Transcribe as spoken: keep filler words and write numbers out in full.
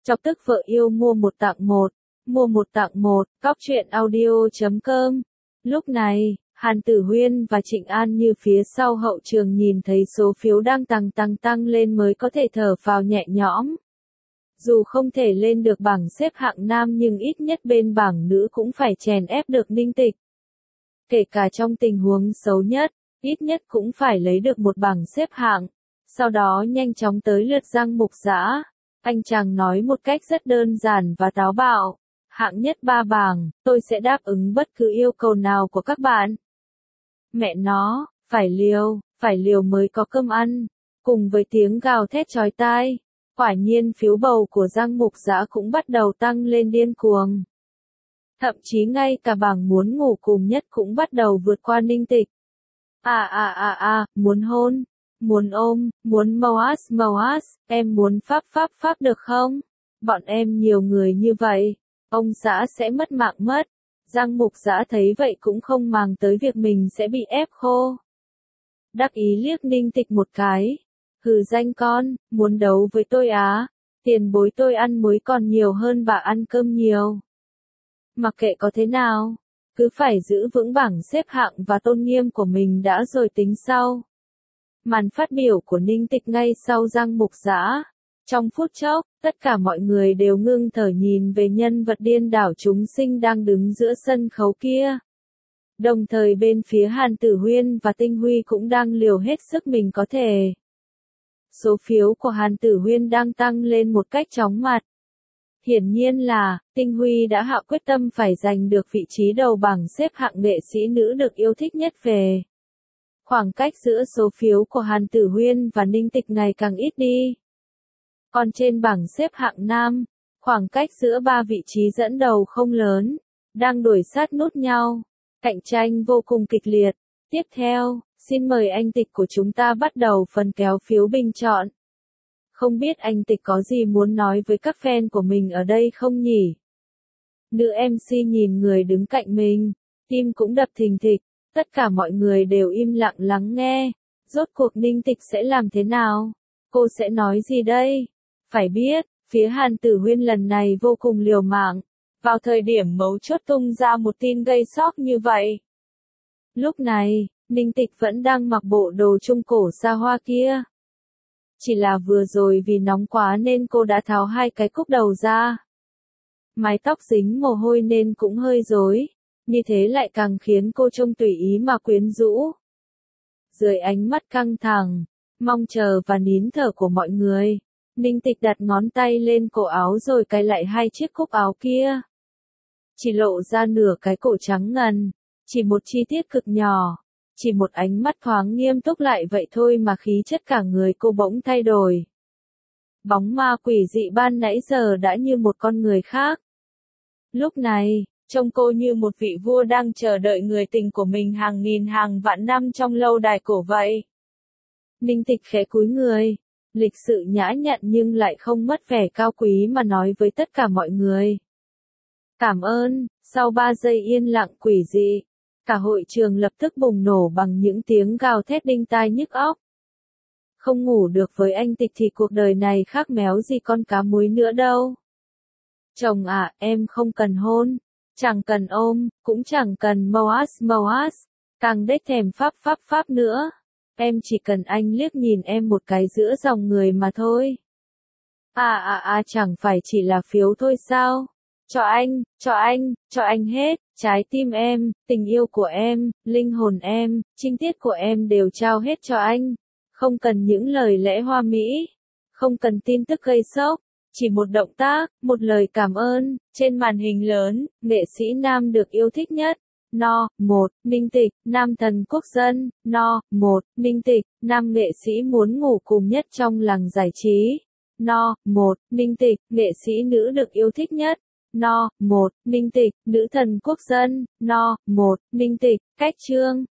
Chọc tức vợ yêu mua một tặng một, mua một tặng một, cóc truyện audio chấm com. Lúc này, Hàn Tử Huyên và Trịnh An Như phía sau hậu trường nhìn thấy số phiếu đang tăng tăng tăng lên mới có thể thở phào nhẹ nhõm. Dù không thể lên được bảng xếp hạng nam nhưng ít nhất bên bảng nữ cũng phải chèn ép được Ninh Tịch. Kể cả trong tình huống xấu nhất, ít nhất cũng phải lấy được một bảng xếp hạng. Sau đó nhanh chóng tới lượt Giang Mục Dã. Anh chàng nói một cách rất đơn giản và táo bạo. Hạng nhất ba bảng, tôi sẽ đáp ứng bất cứ yêu cầu nào của các bạn. Mẹ nó, phải liều, phải liều mới có cơm ăn. Cùng với tiếng gào thét chói tai, quả nhiên phiếu bầu của Giang Mục Dã cũng bắt đầu tăng lên điên cuồng. Thậm chí ngay cả bảng muốn ngủ cùng nhất cũng bắt đầu vượt qua Ninh Tịch. À à à à, muốn hôn, muốn ôm, muốn mâu át mâu át, em muốn pháp pháp pháp được không? Bọn em nhiều người như vậy, ông Dã sẽ mất mạng mất. Giang Mục Dã thấy vậy cũng không màng tới việc mình sẽ bị ép khô. Đắc ý liếc Ninh Tịch một cái. Hừ danh con, muốn đấu với tôi á? Tiền bối tôi ăn muối còn nhiều hơn bà ăn cơm nhiều. Mặc kệ có thế nào, cứ phải giữ vững bảng xếp hạng và tôn nghiêm của mình đã rồi tính sau. Màn phát biểu của Ninh Tịch ngay sau Giang Mục Dã. Trong phút chốc, tất cả mọi người đều ngưng thở nhìn về nhân vật điên đảo chúng sinh đang đứng giữa sân khấu kia. Đồng thời bên phía Hàn Tử Huyên và Tinh Huy cũng đang liều hết sức mình có thể. Số phiếu của Hàn Tử Huyên đang tăng lên một cách chóng mặt. Hiển nhiên là, Tinh Huy đã hạ quyết tâm phải giành được vị trí đầu bảng xếp hạng nghệ sĩ nữ được yêu thích nhất về. Khoảng cách giữa số phiếu của Hàn Tử Huyên và Ninh Tịch ngày càng ít đi. Còn trên bảng xếp hạng nam, khoảng cách giữa ba vị trí dẫn đầu không lớn, đang đuổi sát nút nhau, cạnh tranh vô cùng kịch liệt. Tiếp theo, xin mời anh Tịch của chúng ta bắt đầu phần kéo phiếu bình chọn. Không biết anh Tịch có gì muốn nói với các fan của mình ở đây không nhỉ? Nữ em xê nhìn người đứng cạnh mình, tim cũng đập thình thịch, tất cả mọi người đều im lặng lắng nghe. Rốt cuộc Ninh Tịch sẽ làm thế nào? Cô sẽ nói gì đây? Phải biết, phía Hàn Tử Huyên lần này vô cùng liều mạng, vào thời điểm mấu chốt tung ra một tin gây sốc như vậy. Lúc này, Ninh Tịch vẫn đang mặc bộ đồ trung cổ xa hoa kia. Chỉ là vừa rồi vì nóng quá nên cô đã tháo hai cái cúc đầu ra. Mái tóc dính mồ hôi nên cũng hơi rối, như thế lại càng khiến cô trông tùy ý mà quyến rũ. Dưới ánh mắt căng thẳng, mong chờ và nín thở của mọi người, Ninh Tịch đặt ngón tay lên cổ áo rồi cài lại hai chiếc cúc áo kia. Chỉ lộ ra nửa cái cổ trắng ngần, chỉ một chi tiết cực nhỏ, chỉ một ánh mắt thoáng nghiêm túc lại vậy thôi mà khí chất cả người cô bỗng thay đổi. Bóng ma quỷ dị ban nãy giờ đã như một con người khác. Lúc này, trông cô như một vị vua đang chờ đợi người tình của mình hàng nghìn hàng vạn năm trong lâu đài cổ vậy. Ninh Tịch khẽ cúi người, lịch sự nhã nhặn nhưng lại không mất vẻ cao quý mà nói với tất cả mọi người. Cảm ơn. Sau ba giây yên lặng quỷ dị, cả hội trường lập tức bùng nổ bằng những tiếng gào thét đinh tai nhức óc. Không ngủ được với anh Tịch thì cuộc đời này khác méo gì con cá muối nữa đâu. Chồng à, em không cần hôn, chẳng cần ôm, cũng chẳng cần mâu át mâu át, càng đếch thèm pháp pháp pháp nữa. Em chỉ cần anh liếc nhìn em một cái giữa dòng người mà thôi. À à à chẳng phải chỉ là phiếu thôi sao? Cho anh, cho anh, cho anh hết, trái tim em, tình yêu của em, linh hồn em, trinh tiết của em đều trao hết cho anh. Không cần những lời lẽ hoa mỹ, không cần tin tức gây sốc, chỉ một động tác, một lời cảm ơn. Trên màn hình lớn, nghệ sĩ nam được yêu thích nhất. No, một, Ninh Tịch, nam thần quốc dân. No, một, Ninh Tịch, nam nghệ sĩ muốn ngủ cùng nhất trong làng giải trí. No, một, Ninh Tịch, nghệ sĩ nữ được yêu thích nhất. No, một, Ninh Tịch, nữ thần quốc dân. No, một, Ninh Tịch, cách chương.